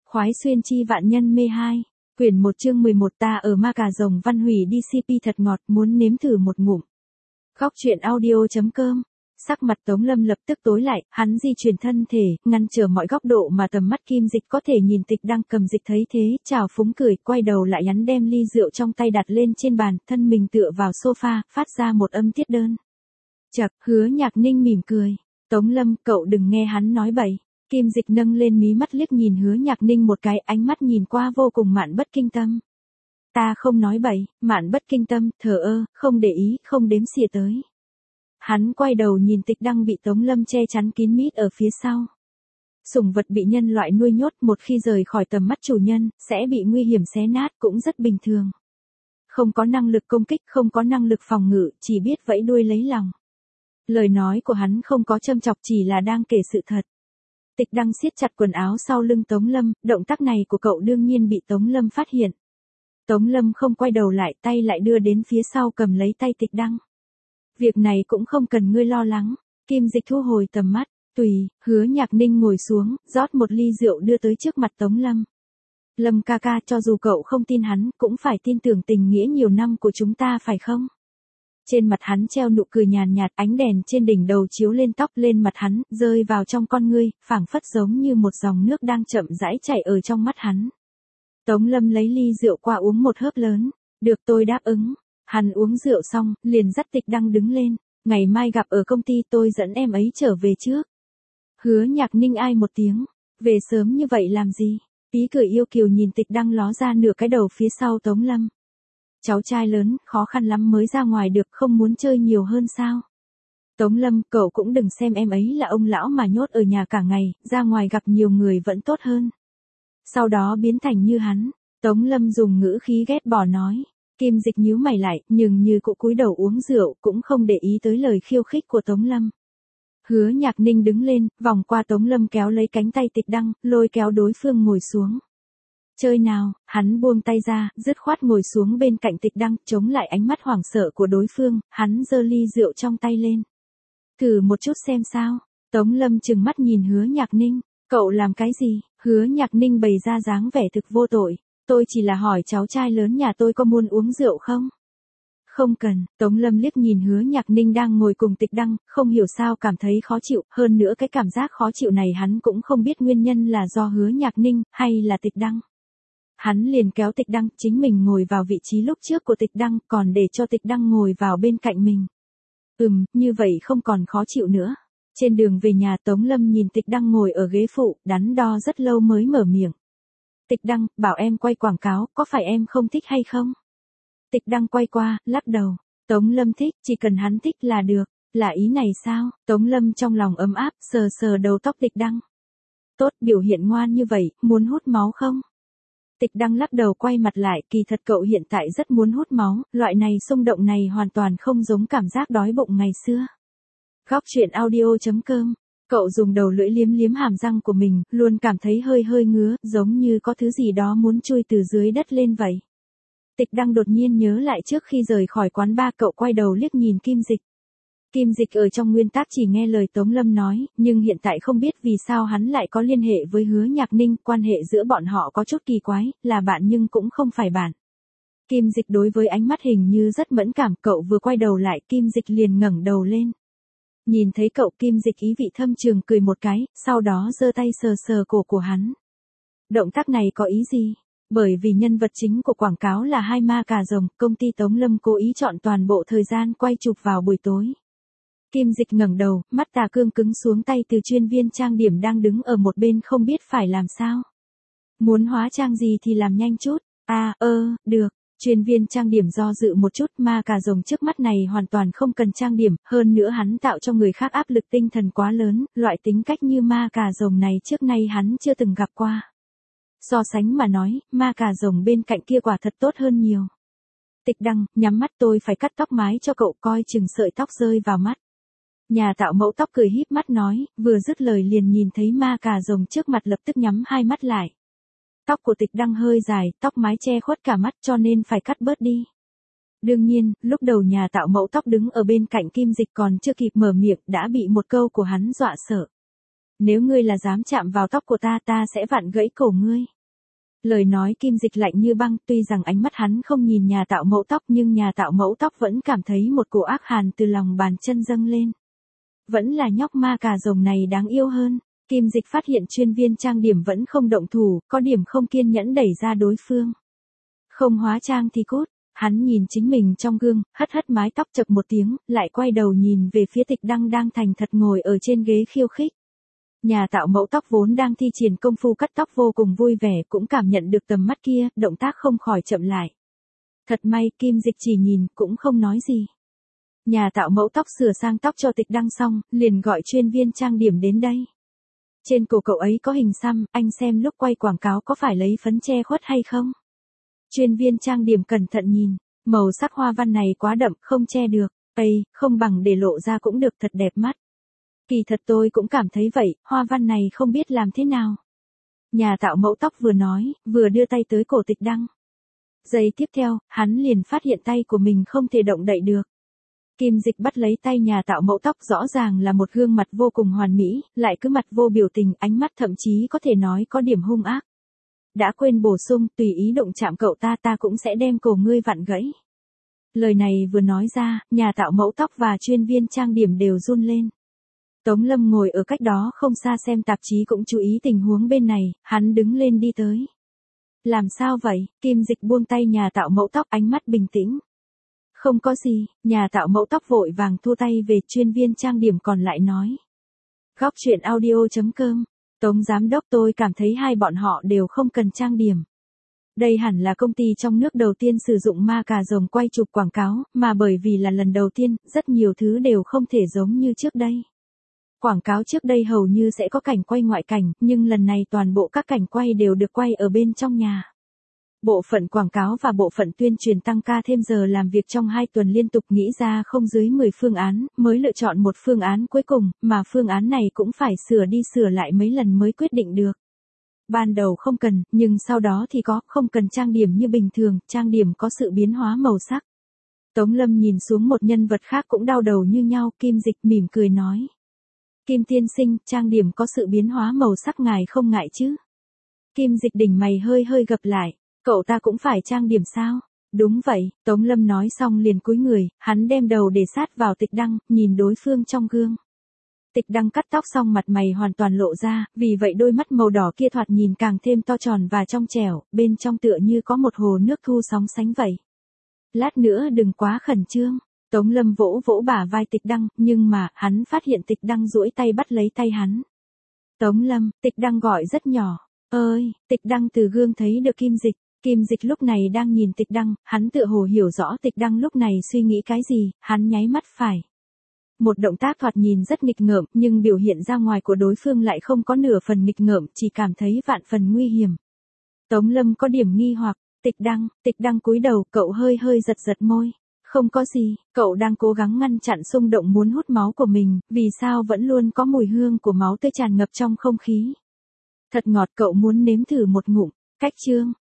Khoái xuyên chi vạn nhân mê 2, quyển 1 chương 11 ta ở ma cà rồng văn hủy DCP thật ngọt muốn nếm thử một ngụm. Góc truyện audio.com. Sắc mặt Tống Lâm lập tức tối lại, hắn di chuyển thân thể, ngăn trở mọi góc độ mà tầm mắt Kim Dịch có thể nhìn. Tịch đang cầm dịch thấy thế, chào phúng cười, quay đầu lại hắn đem ly rượu trong tay đặt lên trên bàn, thân mình tựa vào sofa, phát ra một âm tiết đơn. Chậc, Hứa Nhạc Ninh mỉm cười. Tống Lâm, cậu đừng nghe hắn nói bậy. Kim Dịch nâng lên mí mắt liếc nhìn Hứa Nhạc Ninh một cái, ánh mắt nhìn qua vô cùng mạn bất kinh tâm. Ta không nói bậy, mạn bất kinh tâm, thờ ơ, không để ý, không đếm xỉa tới. Hắn quay đầu nhìn Tịch đang bị Tống Lâm che chắn kín mít ở phía sau. Sủng vật bị nhân loại nuôi nhốt một khi rời khỏi tầm mắt chủ nhân, sẽ bị nguy hiểm xé nát cũng rất bình thường. Không có năng lực công kích, không có năng lực phòng ngự, chỉ biết vẫy đuôi lấy lòng. Lời nói của hắn không có châm chọc, chỉ là đang kể sự thật. Tịch đang siết chặt quần áo sau lưng Tống Lâm, động tác này của cậu đương nhiên bị Tống Lâm phát hiện. Tống Lâm không quay đầu lại, tay lại đưa đến phía sau cầm lấy tay Tịch đang. Việc này cũng không cần ngươi lo lắng. Kim Dịch thu hồi tầm mắt, tùy. Hứa Nhạc Ninh ngồi xuống, rót một ly rượu đưa tới trước mặt Tống Lâm. Lâm ca ca, cho dù cậu không tin hắn, cũng phải tin tưởng tình nghĩa nhiều năm của chúng ta phải không? Trên mặt hắn treo nụ cười nhàn nhạt, ánh đèn trên đỉnh đầu chiếu lên tóc lên mặt hắn, rơi vào trong con ngươi, phảng phất giống như một dòng nước đang chậm rãi chảy ở trong mắt hắn. Tống Lâm lấy ly rượu qua uống một hớp lớn. Được, tôi đáp ứng. Hắn uống rượu xong, liền dắt Tịch đang đứng lên. Ngày mai gặp ở công ty, tôi dẫn em ấy trở về trước. Hứa Nhạc Ninh ai một tiếng. Về sớm như vậy làm gì? Ý cười yêu kiều nhìn Tịch đang ló ra nửa cái đầu phía sau Tống Lâm. Cháu trai lớn, khó khăn lắm mới ra ngoài được, không muốn chơi nhiều hơn sao? Tống Lâm, cậu cũng đừng xem em ấy là ông lão mà nhốt ở nhà cả ngày, ra ngoài gặp nhiều người vẫn tốt hơn. Sau đó biến thành như hắn. Tống Lâm dùng ngữ khí ghét bỏ nói. Kim Dịch nhíu mày lại, nhưng như cụ cúi đầu uống rượu, cũng không để ý tới lời khiêu khích của Tống Lâm. Hứa Nhạc Ninh đứng lên, vòng qua Tống Lâm kéo lấy cánh tay Tịch đang, lôi kéo đối phương ngồi xuống. Chơi nào, hắn buông tay ra, dứt khoát ngồi xuống bên cạnh Tịch đang, chống lại ánh mắt hoảng sợ của đối phương, hắn giơ ly rượu trong tay lên. Thử một chút xem sao. Tống Lâm trừng mắt nhìn Hứa Nhạc Ninh. Cậu làm cái gì? Hứa Nhạc Ninh bày ra dáng vẻ thực vô tội. Tôi chỉ là hỏi cháu trai lớn nhà tôi có muốn uống rượu không? Không cần. Tống Lâm liếc nhìn Hứa Nhạc Ninh đang ngồi cùng Tịch đang, không hiểu sao cảm thấy khó chịu, hơn nữa cái cảm giác khó chịu này hắn cũng không biết nguyên nhân là do Hứa Nhạc Ninh, hay là Tịch đang. Hắn liền kéo Tịch đang, chính mình ngồi vào vị trí lúc trước của Tịch đang, còn để cho Tịch đang ngồi vào bên cạnh mình. Như vậy không còn khó chịu nữa. Trên đường về nhà Tống Lâm nhìn Tịch đang ngồi ở ghế phụ, đắn đo rất lâu mới mở miệng. Tịch đang, bảo em quay quảng cáo, có phải em không thích hay không? Tịch đang quay qua, lắc đầu. Tống Lâm thích, chỉ cần hắn thích là được. Là ý này sao? Tống Lâm trong lòng ấm áp, sờ sờ đầu tóc Tịch đang. Tốt, biểu hiện ngoan như vậy, muốn hút máu không? Tịch đang lắc đầu quay mặt lại, kỳ thật cậu hiện tại rất muốn hút máu, loại này xung động này hoàn toàn không giống cảm giác đói bụng ngày xưa. Góc truyện audio.com. Cậu dùng đầu lưỡi liếm liếm hàm răng của mình, luôn cảm thấy hơi hơi ngứa, giống như có thứ gì đó muốn chui từ dưới đất lên vậy. Tịch đang đột nhiên nhớ lại trước khi rời khỏi quán bar, cậu quay đầu liếc nhìn Kim Dịch. Kim Dịch ở trong nguyên tắc chỉ nghe lời Tống Lâm nói, nhưng hiện tại không biết vì sao hắn lại có liên hệ với Hứa Nhạc Ninh, quan hệ giữa bọn họ có chút kỳ quái, là bạn nhưng cũng không phải bạn. Kim Dịch đối với ánh mắt hình như rất mẫn cảm, cậu vừa quay đầu lại, Kim Dịch liền ngẩng đầu lên. Nhìn thấy cậu, Kim Dịch ý vị thâm trường cười một cái, sau đó giơ tay sờ sờ cổ của hắn. Động tác này có ý gì? Bởi vì nhân vật chính của quảng cáo là hai ma cà rồng, công ty Tống Lâm cố ý chọn toàn bộ thời gian quay chụp vào buổi tối. Kim Dịch ngẩng đầu, mắt tà cương cứng xuống tay từ chuyên viên trang điểm đang đứng ở một bên không biết phải làm sao. Muốn hóa trang gì thì làm nhanh chút. Được. Chuyên viên trang điểm do dự một chút, ma cà rồng trước mắt này hoàn toàn không cần trang điểm, hơn nữa hắn tạo cho người khác áp lực tinh thần quá lớn, loại tính cách như ma cà rồng này trước nay hắn chưa từng gặp qua. So sánh mà nói, ma cà rồng bên cạnh kia quả thật tốt hơn nhiều. Tịch đang, nhắm mắt, tôi phải cắt tóc mái cho cậu, coi chừng sợi tóc rơi vào mắt. Nhà tạo mẫu tóc cười híp mắt nói, vừa dứt lời liền nhìn thấy ma cà rồng trước mặt lập tức nhắm hai mắt lại. Tóc của Tịch đang hơi dài, tóc mái che khuất cả mắt cho nên phải cắt bớt đi. Đương nhiên, lúc đầu nhà tạo mẫu tóc đứng ở bên cạnh Kim Dịch còn chưa kịp mở miệng đã bị một câu của hắn dọa sợ. Nếu ngươi là dám chạm vào tóc của ta, ta sẽ vặn gãy cổ ngươi. Lời nói Kim Dịch lạnh như băng, tuy rằng ánh mắt hắn không nhìn nhà tạo mẫu tóc nhưng nhà tạo mẫu tóc vẫn cảm thấy một cổ ác hàn từ lòng bàn chân dâng lên. Vẫn là nhóc ma cà rồng này đáng yêu hơn. Kim Dịch phát hiện chuyên viên trang điểm vẫn không động thủ, có điểm không kiên nhẫn đẩy ra đối phương. Không hóa trang thì cút. Hắn nhìn chính mình trong gương, hất hất mái tóc chậc một tiếng, lại quay đầu nhìn về phía Tịch Đăng đang thành thật ngồi ở trên ghế khiêu khích. Nhà tạo mẫu tóc vốn đang thi triển công phu cắt tóc vô cùng vui vẻ, cũng cảm nhận được tầm mắt kia, động tác không khỏi chậm lại. Thật may, Kim Dịch chỉ nhìn, cũng không nói gì. Nhà tạo mẫu tóc sửa sang tóc cho Tịch Đăng xong, liền gọi chuyên viên trang điểm đến đây. Trên cổ cậu ấy có hình xăm, anh xem lúc quay quảng cáo có phải lấy phấn che khuất hay không? Chuyên viên trang điểm cẩn thận nhìn, màu sắc hoa văn này quá đậm, không che được, không bằng để lộ ra cũng được, thật đẹp mắt. Kỳ thật tôi cũng cảm thấy vậy, hoa văn này không biết làm thế nào. Nhà tạo mẫu tóc vừa nói, vừa đưa tay tới cổ Tịch Đăng. Giây tiếp theo, hắn liền phát hiện tay của mình không thể động đậy được. Kim Dịch bắt lấy tay nhà tạo mẫu tóc, rõ ràng là một gương mặt vô cùng hoàn mỹ, lại cứ mặt vô biểu tình, ánh mắt thậm chí có thể nói có điểm hung ác. Đã quên bổ sung, tùy ý động chạm cậu ta cũng sẽ đem cổ ngươi vặn gãy. Lời này vừa nói ra, nhà tạo mẫu tóc và chuyên viên trang điểm đều run lên. Tống Lâm ngồi ở cách đó không xa xem tạp chí cũng chú ý tình huống bên này, hắn đứng lên đi tới. Làm sao vậy? Kim Dịch buông tay nhà tạo mẫu tóc, ánh mắt bình tĩnh. Không có gì, nhà tạo mẫu tóc vội vàng thua tay về, chuyên viên trang điểm còn lại nói. Góc chuyện audio.com, Tống giám đốc, tôi cảm thấy hai bọn họ đều không cần trang điểm. Đây hẳn là công ty trong nước đầu tiên sử dụng ma cà rồng quay chụp quảng cáo, mà bởi vì là lần đầu tiên, rất nhiều thứ đều không thể giống như trước đây. Quảng cáo trước đây hầu như sẽ có cảnh quay ngoại cảnh, nhưng lần này toàn bộ các cảnh quay đều được quay ở bên trong nhà. Bộ phận quảng cáo và bộ phận tuyên truyền tăng ca thêm giờ làm việc trong 2 tuần liên tục, nghĩ ra không dưới 10 phương án, mới lựa chọn một phương án cuối cùng, mà phương án này cũng phải sửa đi sửa lại mấy lần mới quyết định được. Ban đầu không cần, nhưng sau đó thì có, không cần trang điểm như bình thường, trang điểm có sự biến hóa màu sắc. Tống Lâm nhìn xuống một nhân vật khác cũng đau đầu như nhau, Kim Dịch mỉm cười nói. Kim tiên sinh, trang điểm có sự biến hóa màu sắc ngài không ngại chứ? Kim Dịch đỉnh mày hơi gập lại. Cậu ta cũng phải trang điểm sao? Đúng vậy, Tống Lâm nói xong liền cúi người, hắn đem đầu để sát vào Tịch Đăng, nhìn đối phương trong gương. Tịch Đăng cắt tóc xong mặt mày hoàn toàn lộ ra, vì vậy đôi mắt màu đỏ kia thoạt nhìn càng thêm to tròn và trong trẻo, bên trong tựa như có một hồ nước thu sóng sánh vậy. Lát nữa đừng quá khẩn trương. Tống Lâm vỗ vỗ bả vai Tịch Đăng, nhưng mà, hắn phát hiện Tịch Đăng duỗi tay bắt lấy tay hắn. Tống Lâm, Tịch Đăng gọi rất nhỏ. Ơi, Tịch Đăng từ gương thấy được Kim Dịch. Kim Dịch lúc này đang nhìn Tịch Đăng, hắn tựa hồ hiểu rõ Tịch Đăng lúc này suy nghĩ cái gì, hắn nháy mắt phải. Một động tác thoạt nhìn rất nghịch ngợm, nhưng biểu hiện ra ngoài của đối phương lại không có nửa phần nghịch ngợm, chỉ cảm thấy vạn phần nguy hiểm. Tống Lâm có điểm nghi hoặc, Tịch Đăng cúi đầu, cậu hơi giật môi. Không có gì, cậu đang cố gắng ngăn chặn xung động muốn hút máu của mình, vì sao vẫn luôn có mùi hương của máu tươi tràn ngập trong không khí. Thật ngọt, cậu muốn nếm thử một ngụm. Cách chương